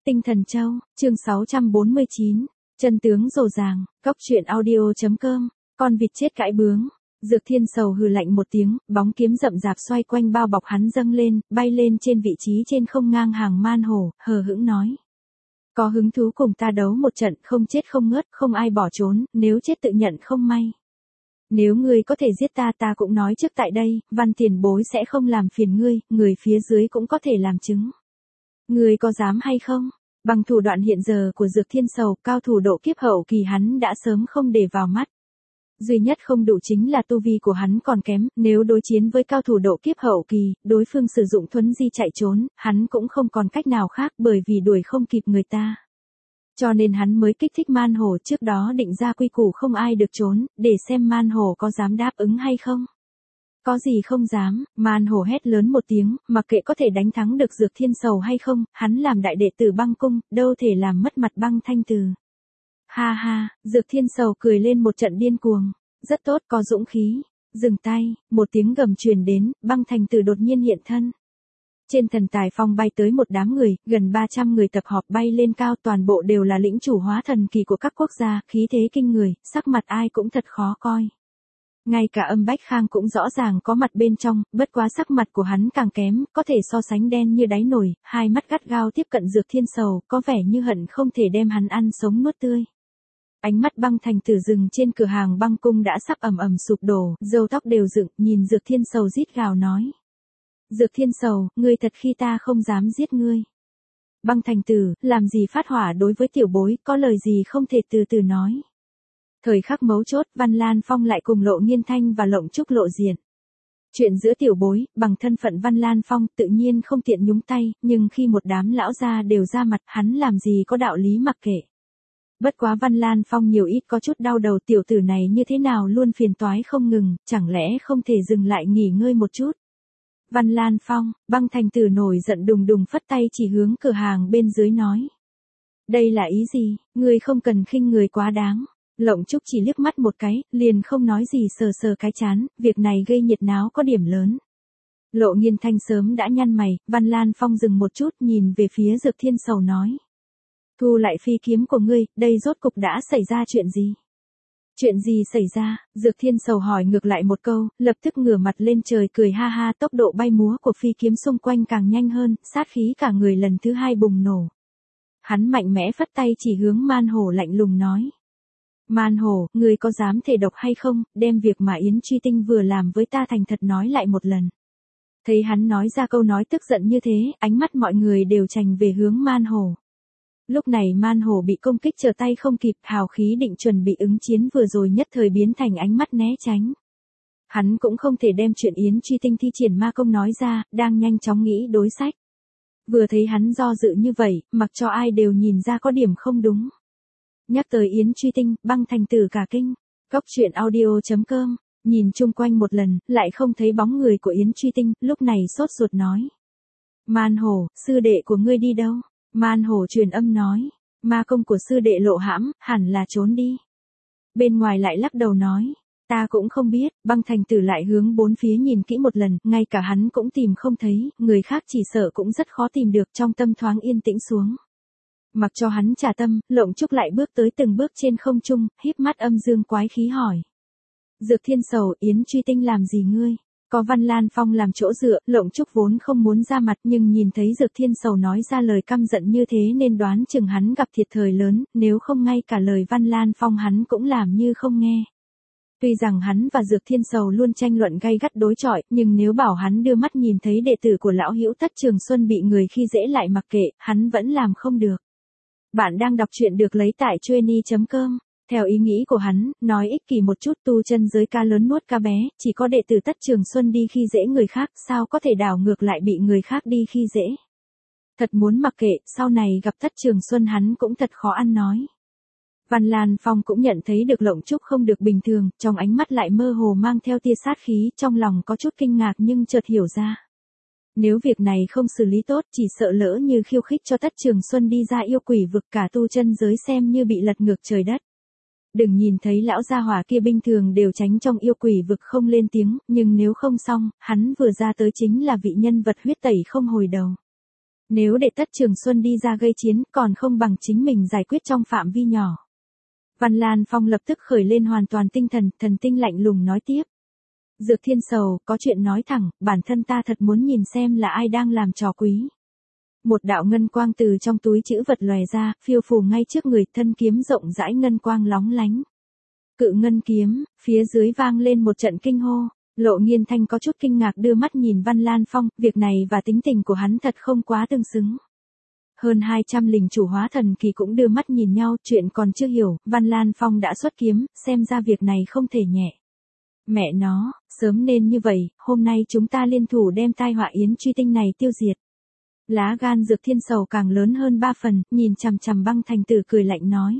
Tinh Thần Châu, chương 649, chân tướng rồ ràng, cóc truyện audio.com, con vịt chết cãi bướng. Dược Thiên Sầu hừ lạnh một tiếng, bóng kiếm rậm rạp xoay quanh bao bọc hắn dâng lên, bay lên trên vị trí trên không ngang hàng man hổ, hờ hững nói. Có hứng thú cùng ta đấu một trận, không chết không ngớt, không ai bỏ trốn, nếu chết tự nhận không may. Nếu ngươi có thể giết ta, ta cũng nói trước tại đây, Văn tiền bối sẽ không làm phiền ngươi, người phía dưới cũng có thể làm chứng. Ngươi có dám hay không? Bằng thủ đoạn hiện giờ của Dược Thiên Sầu, cao thủ độ kiếp hậu kỳ hắn đã sớm không để vào mắt. Duy nhất không đủ chính là tu vi của hắn còn kém, nếu đối chiến với cao thủ độ kiếp hậu kỳ, đối phương sử dụng thuấn di chạy trốn, hắn cũng không còn cách nào khác bởi vì đuổi không kịp người ta. Cho nên hắn mới kích thích man hổ trước đó định ra quy củ không ai được trốn, để xem man hổ có dám đáp ứng hay không. Có gì không dám, man hổ hét lớn một tiếng, mặc kệ có thể đánh thắng được Dược Thiên Sầu hay không, hắn làm đại đệ tử Băng Cung, đâu thể làm mất mặt Băng Thanh Từ. Ha ha, Dược Thiên Sầu cười lên một trận điên cuồng, rất tốt, có dũng khí. Dừng tay, một tiếng gầm truyền đến, Băng Thanh Từ đột nhiên hiện thân. Trên thần tài phong bay tới một đám người, gần 300 người tập họp bay lên cao, toàn bộ đều là lĩnh chủ hóa thần kỳ của các quốc gia, khí thế kinh người, sắc mặt ai cũng thật khó coi. Ngay cả Âm Bách Khang cũng rõ ràng có mặt bên trong, bất quá sắc mặt của hắn càng kém, có thể so sánh đen như đáy nồi, hai mắt gắt gao tiếp cận Dược Thiên Sầu, có vẻ như hận không thể đem hắn ăn sống nuốt tươi. Ánh mắt Băng Thành Tử dừng trên cửa hàng Băng Cung đã sắp ầm ầm sụp đổ, râu tóc đều dựng, nhìn Dược Thiên Sầu rít gào nói. Dược Thiên Sầu, ngươi thật khi ta không dám giết ngươi. Băng Thành Tử, làm gì phát hỏa đối với tiểu bối, có lời gì không thể từ từ nói. Thời khắc mấu chốt, Văn Lan Phong lại cùng Lộ Nghiên Thanh và Lộng Trúc lộ diện. Chuyện giữa tiểu bối, bằng thân phận Văn Lan Phong tự nhiên không tiện nhúng tay, nhưng khi một đám lão gia đều ra mặt, hắn làm gì có đạo lý mặc kệ. Bất quá Văn Lan Phong nhiều ít có chút đau đầu, tiểu tử này như thế nào luôn phiền toái không ngừng, chẳng lẽ không thể dừng lại nghỉ ngơi một chút. Văn Lan Phong, Băng Thành Tử nổi giận đùng đùng phất tay chỉ hướng cửa hàng bên dưới nói. Đây là ý gì, ngươi không cần khinh người quá đáng. Lộng Trúc chỉ liếc mắt một cái, liền không nói gì, sờ sờ cái chán, việc này gây nhiệt náo có điểm lớn. Lộ Nghiên Thanh sớm đã nhăn mày, Văn Lan Phong dừng một chút nhìn về phía Dược Thiên Sầu nói. Thu lại phi kiếm của ngươi, đây rốt cục đã xảy ra chuyện gì? Chuyện gì xảy ra? Dược Thiên Sầu hỏi ngược lại một câu, lập tức ngửa mặt lên trời cười ha ha, tốc độ bay múa của phi kiếm xung quanh càng nhanh hơn, sát khí cả người lần thứ hai bùng nổ. Hắn mạnh mẽ phất tay chỉ hướng man hổ lạnh lùng nói. Man hổ, ngươi có dám thề độc hay không, đem việc mà Yến Truy Tinh vừa làm với ta thành thật nói lại một lần. Thấy hắn nói ra câu nói tức giận như thế, ánh mắt mọi người đều chành về hướng man hổ. Lúc này man hổ bị công kích trở tay không kịp, hào khí định chuẩn bị ứng chiến vừa rồi nhất thời biến thành ánh mắt né tránh. Hắn cũng không thể đem chuyện Yến Truy Tinh thi triển ma công nói ra, đang nhanh chóng nghĩ đối sách. Vừa thấy hắn do dự như vậy, mặc cho ai đều nhìn ra có điểm không đúng. Nhắc tới Yến Truy Tinh, Băng Thành Tử cả kinh. Cóc truyện audio.com, nhìn chung quanh một lần, lại không thấy bóng người của Yến Truy Tinh, lúc này sốt ruột nói. Man hổ, sư đệ của ngươi đi đâu? Man hổ truyền âm nói, ma công của sư đệ lộ hãm, hẳn là trốn đi. Bên ngoài lại lắc đầu nói, ta cũng không biết. Băng Thành Tử lại hướng bốn phía nhìn kỹ một lần, ngay cả hắn cũng tìm không thấy, người khác chỉ sợ cũng rất khó tìm được, trong tâm thoáng yên tĩnh xuống. Mặc cho hắn trả tâm, Lộng Trúc lại bước tới từng bước trên không trung, híp mắt âm dương quái khí hỏi. Dược Thiên Sầu, Yến Truy Tinh làm gì ngươi? Có Văn Lan Phong làm chỗ dựa, Lộng Trúc vốn không muốn ra mặt nhưng nhìn thấy Dược Thiên Sầu nói ra lời căm giận như thế nên đoán chừng hắn gặp thiệt thòi lớn, nếu không ngay cả lời Văn Lan Phong hắn cũng làm như không nghe. Tuy rằng hắn và Dược Thiên Sầu luôn tranh luận gay gắt đối chọi, nhưng nếu bảo hắn đưa mắt nhìn thấy đệ tử của lão hữu Tất Trường Xuân bị người khi dễ lại mặc kệ, hắn vẫn làm không được. Bạn đang đọc truyện được lấy tại Chueny.com. Theo ý nghĩ của hắn, nói ích kỷ một chút, tu chân giới ca lớn nuốt ca bé, chỉ có đệ tử Tất Trường Xuân đi khi dễ người khác, sao có thể đảo ngược lại bị người khác đi khi dễ. Thật muốn mặc kệ, sau này gặp Tất Trường Xuân hắn cũng thật khó ăn nói. Văn Lan Phong cũng nhận thấy được Lộng Trúc không được bình thường, trong ánh mắt lại mơ hồ mang theo tia sát khí, trong lòng có chút kinh ngạc nhưng chợt hiểu ra. Nếu việc này không xử lý tốt, chỉ sợ lỡ như khiêu khích cho Tất Trường Xuân đi ra yêu quỷ vực, cả tu chân giới xem như bị lật ngược trời đất. Đừng nhìn thấy lão gia hỏa kia bình thường đều tránh trong yêu quỷ vực không lên tiếng, nhưng nếu không xong, hắn vừa ra tới chính là vị nhân vật huyết tẩy không hồi đầu. Nếu để Tất Trường Xuân đi ra gây chiến còn không bằng chính mình giải quyết trong phạm vi nhỏ. Văn Lan Phong lập tức khởi lên hoàn toàn tinh thần, thần tinh lạnh lùng nói tiếp. Dược Thiên Sầu, có chuyện nói thẳng, bản thân ta thật muốn nhìn xem là ai đang làm trò quý. Một đạo ngân quang từ trong túi trữ vật lòe ra, phiêu phù ngay trước người, thân kiếm rộng rãi ngân quang lóng lánh. Cự ngân kiếm, phía dưới vang lên một trận kinh hô. Lộ Nghiên Thanh có chút kinh ngạc đưa mắt nhìn Văn Lan Phong, việc này và tính tình của hắn thật không quá tương xứng. Hơn 200 linh chủ hóa thần kỳ cũng đưa mắt nhìn nhau, chuyện còn chưa hiểu, Văn Lan Phong đã xuất kiếm, xem ra việc này không thể nhẹ. Mẹ nó, sớm nên như vậy, hôm nay chúng ta liên thủ đem tai họa Yến Truy Tinh này tiêu diệt. Lá gan Dược Thiên Sầu càng lớn hơn 3 phần, nhìn chằm chằm Băng Thành Tử cười lạnh nói.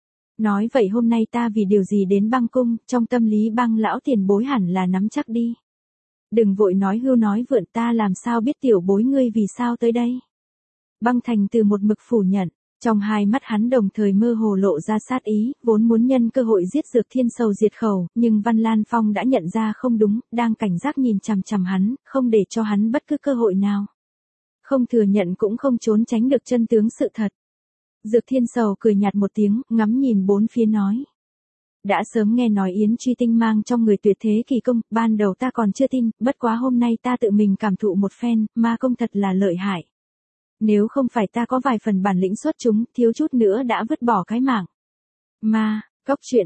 Nói vậy hôm nay ta vì điều gì đến Băng Cung, trong tâm lý Băng lão tiền bối hẳn là nắm chắc đi. Đừng vội nói hưu nói vượn, ta làm sao biết tiểu bối ngươi vì sao tới đây. Băng Thành Tử một mực phủ nhận, trong hai mắt hắn đồng thời mơ hồ lộ ra sát ý, vốn muốn nhân cơ hội giết Dược Thiên Sầu diệt khẩu, nhưng Văn Lan Phong đã nhận ra không đúng, đang cảnh giác nhìn chằm chằm hắn, không để cho hắn bất cứ cơ hội nào. Không thừa nhận cũng không trốn tránh được chân tướng sự thật. Dược Thiên Sầu cười nhạt một tiếng, ngắm nhìn bốn phía nói. Đã sớm nghe nói Yến Truy Tinh mang trong người tuyệt thế kỳ công, ban đầu ta còn chưa tin, bất quá hôm nay ta tự mình cảm thụ một phen, ma công thật là lợi hại. Nếu không phải ta có vài phần bản lĩnh xuất chúng, thiếu chút nữa đã vứt bỏ cái mạng. Ma, Cóc Truyện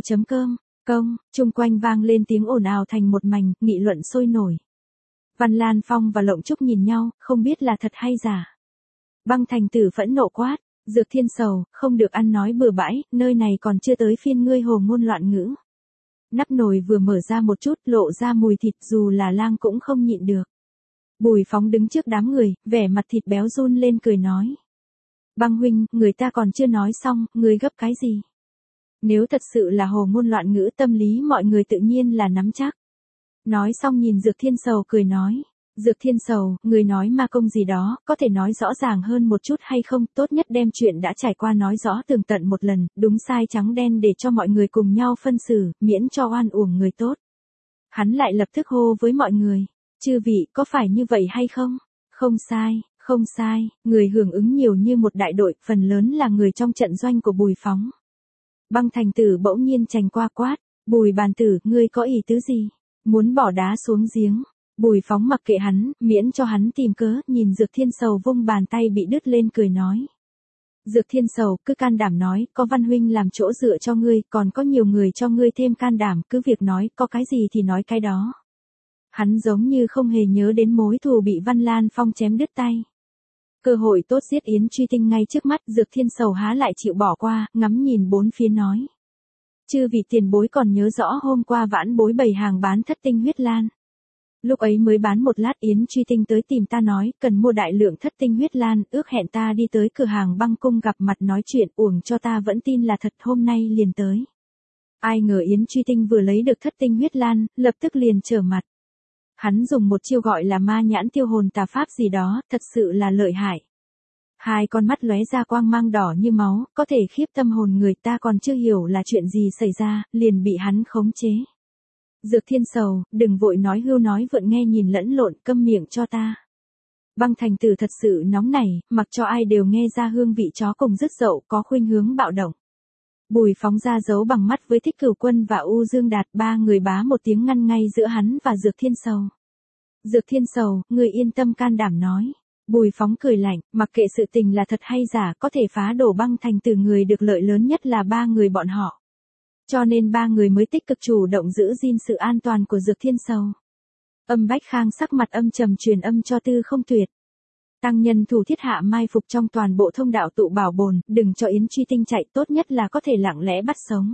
Audio.com, chung quanh vang lên tiếng ồn ào thành một mảnh, nghị luận sôi nổi. Văn Lan Phong và Lộng Trúc nhìn nhau, không biết là thật hay giả. Băng Thành Tử phẫn nộ quát, Dược Thiên Sầu, không được ăn nói bừa bãi, nơi này còn chưa tới phiên ngươi hồ ngôn loạn ngữ. Nắp nồi vừa mở ra một chút, lộ ra mùi thịt, dù là lang cũng không nhịn được. Bùi Phóng đứng trước đám người, vẻ mặt thịt béo run lên cười nói. Băng huynh, người ta còn chưa nói xong, ngươi gấp cái gì? Nếu thật sự là hồ ngôn loạn ngữ, tâm lý mọi người tự nhiên là nắm chắc. Nói xong nhìn Dược Thiên Sầu cười nói. Dược Thiên Sầu, người nói ma công gì đó, có thể nói rõ ràng hơn một chút hay không, tốt nhất đem chuyện đã trải qua nói rõ tường tận một lần, đúng sai trắng đen để cho mọi người cùng nhau phân xử, miễn cho oan uổng người tốt. Hắn lại lập tức hô với mọi người, chư vị có phải như vậy hay không? Không sai, không sai, người hưởng ứng nhiều như một đại đội, phần lớn là người trong trận doanh của Bùi Phóng. Băng Thành Tử bỗng nhiên chành qua quát, Bùi bàn tử, ngươi có ý tứ gì? Muốn bỏ đá xuống giếng. Bùi Phóng mặc kệ hắn, miễn cho hắn tìm cớ, nhìn Dược Thiên Sầu vung bàn tay bị đứt lên cười nói. Dược Thiên Sầu, cứ can đảm nói, có Văn huynh làm chỗ dựa cho ngươi, còn có nhiều người cho ngươi thêm can đảm, cứ việc nói, có cái gì thì nói cái đó. Hắn giống như không hề nhớ đến mối thù bị Văn Lan Phong chém đứt tay. Cơ hội tốt giết Yến Truy Tinh ngay trước mắt, Dược Thiên Sầu há lại chịu bỏ qua, ngắm nhìn bốn phía nói. Chư vị tiền bối còn nhớ rõ hôm qua vãn bối bày hàng bán thất tinh huyết lan. Lúc ấy mới bán một lát Yến Truy Tinh tới tìm ta nói, cần mua đại lượng thất tinh huyết lan, ước hẹn ta đi tới cửa hàng Băng Cung gặp mặt nói chuyện, uổng cho ta vẫn tin là thật, hôm nay liền tới. Ai ngờ Yến Truy Tinh vừa lấy được thất tinh huyết lan, lập tức liền trở mặt. Hắn dùng một chiêu gọi là ma nhãn tiêu hồn tà pháp gì đó, thật sự là lợi hại. Hai con mắt lóe ra quang mang đỏ như máu, có thể khiếp tâm hồn người, ta còn chưa hiểu là chuyện gì xảy ra, liền bị hắn khống chế. Dược Thiên Sầu, đừng vội nói hưu nói vượn, nghe nhìn lẫn lộn, câm miệng cho ta. Băng Thành Tử thật sự nóng nảy, mặc cho ai đều nghe ra hương vị chó cùng rứt dậu, có khuynh hướng bạo động. Bùi Phóng ra dấu bằng mắt với Thích Cửu Quân và U Dương Đạt, ba người bá một tiếng ngăn ngay giữa hắn và Dược Thiên Sầu. Dược Thiên Sầu, người yên tâm can đảm nói. Bùi Phóng cười lạnh, mặc kệ sự tình là thật hay giả, có thể phá đổ Băng Thành Tử người được lợi lớn nhất là ba người bọn họ. Cho nên ba người mới tích cực chủ động giữ gìn sự an toàn của Dược Thiên Sầu. Âm Bách Khang sắc mặt âm trầm truyền âm cho Tư Không Tuyệt. Tăng nhân thủ thiết hạ mai phục trong toàn bộ thông đạo tụ bảo bồn, đừng cho Yến Truy Tinh chạy, tốt nhất là có thể lặng lẽ bắt sống.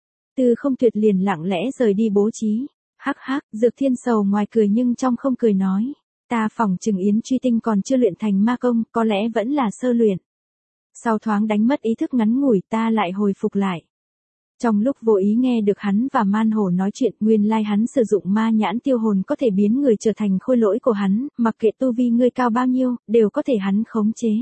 Tư Không Tuyệt liền lặng lẽ rời đi bố trí. Hắc hắc, Dược Thiên Sầu ngoài cười nhưng trong không cười nói. Ta phỏng chừng Yến Truy Tinh còn chưa luyện thành ma công, có lẽ vẫn là sơ luyện. Sau thoáng đánh mất ý thức ngắn ngủi, ta lại hồi phục lại. Trong lúc vô ý nghe được hắn và Man Hổ nói chuyện, nguyên lai hắn sử dụng ma nhãn tiêu hồn có thể biến người trở thành khôi lỗi của hắn, mặc kệ tu vi ngươi cao bao nhiêu, đều có thể hắn khống chế.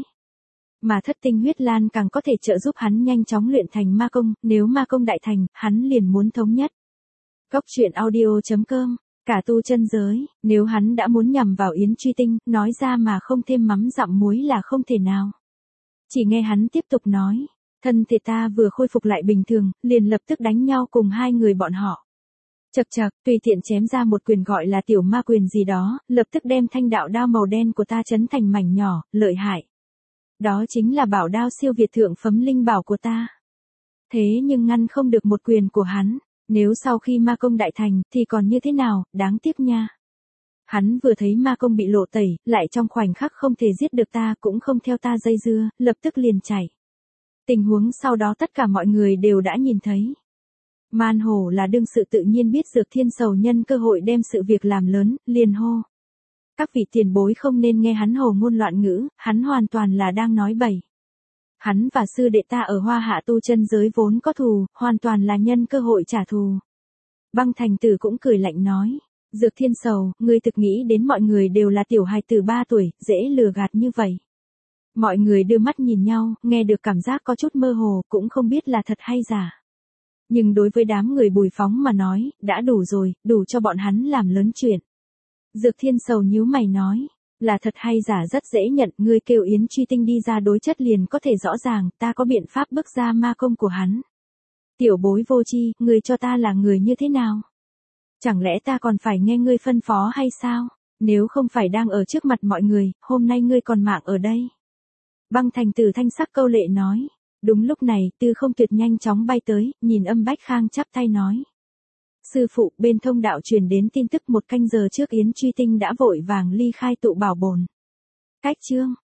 Mà thất tinh huyết lan càng có thể trợ giúp hắn nhanh chóng luyện thành ma công, nếu ma công đại thành, hắn liền muốn thống nhất. Cóc Truyện Audio.com Cả tu chân giới, nếu hắn đã muốn nhằm vào Yến Truy Tinh, nói ra mà không thêm mắm dặm muối là không thể nào. Chỉ nghe hắn tiếp tục nói, thân thể ta vừa khôi phục lại bình thường, liền lập tức đánh nhau cùng hai người bọn họ. Chậc chậc, tùy tiện chém ra một quyền gọi là tiểu ma quyền gì đó, lập tức đem thanh đạo đao màu đen của ta chấn thành mảnh nhỏ, lợi hại. Đó chính là bảo đao siêu việt thượng phẩm linh bảo của ta. Thế nhưng ngăn không được một quyền của hắn, nếu sau khi ma công đại thành thì còn như thế nào, đáng tiếc nha. Hắn vừa thấy ma công bị lộ tẩy, lại trong khoảnh khắc không thể giết được ta cũng không theo ta dây dưa, lập tức liền chạy. Tình huống sau đó tất cả mọi người đều đã nhìn thấy. Man Hổ là đương sự tự nhiên biết Dược Thiên Sầu nhân cơ hội đem sự việc làm lớn, liền hô. Các vị tiền bối không nên nghe hắn hồ ngôn loạn ngữ, hắn hoàn toàn là đang nói bậy. Hắn và sư đệ ta ở Hoa Hạ tu chân giới vốn có thù, hoàn toàn là nhân cơ hội trả thù. Băng Thành Tử cũng cười lạnh nói. Dược Thiên Sầu, ngươi thực nghĩ đến mọi người đều là tiểu hài tử 3 tuổi, dễ lừa gạt như vậy. Mọi người đưa mắt nhìn nhau, nghe được cảm giác có chút mơ hồ, cũng không biết là thật hay giả. Nhưng đối với đám người Bùi Phóng mà nói, đã đủ rồi, đủ cho bọn hắn làm lớn chuyện. Dược Thiên Sầu nhíu mày nói, là thật hay giả rất dễ nhận, ngươi kêu Yến Truy Tinh đi ra đối chất liền có thể rõ ràng, ta có biện pháp bức ra ma công của hắn. Tiểu bối vô tri, ngươi cho ta là người như thế nào? Chẳng lẽ ta còn phải nghe ngươi phân phó hay sao? Nếu không phải đang ở trước mặt mọi người, hôm nay ngươi còn mạng ở đây. Băng Thành Tử thanh sắc câu lệ nói. Đúng lúc này, Tư Không Tuyệt nhanh chóng bay tới, nhìn Âm Bách Khang chắp tay nói. Sư phụ, bên thông đạo truyền đến tin tức 1 canh giờ trước Yến Truy Tinh đã vội vàng ly khai tụ bảo bồn. Cách chương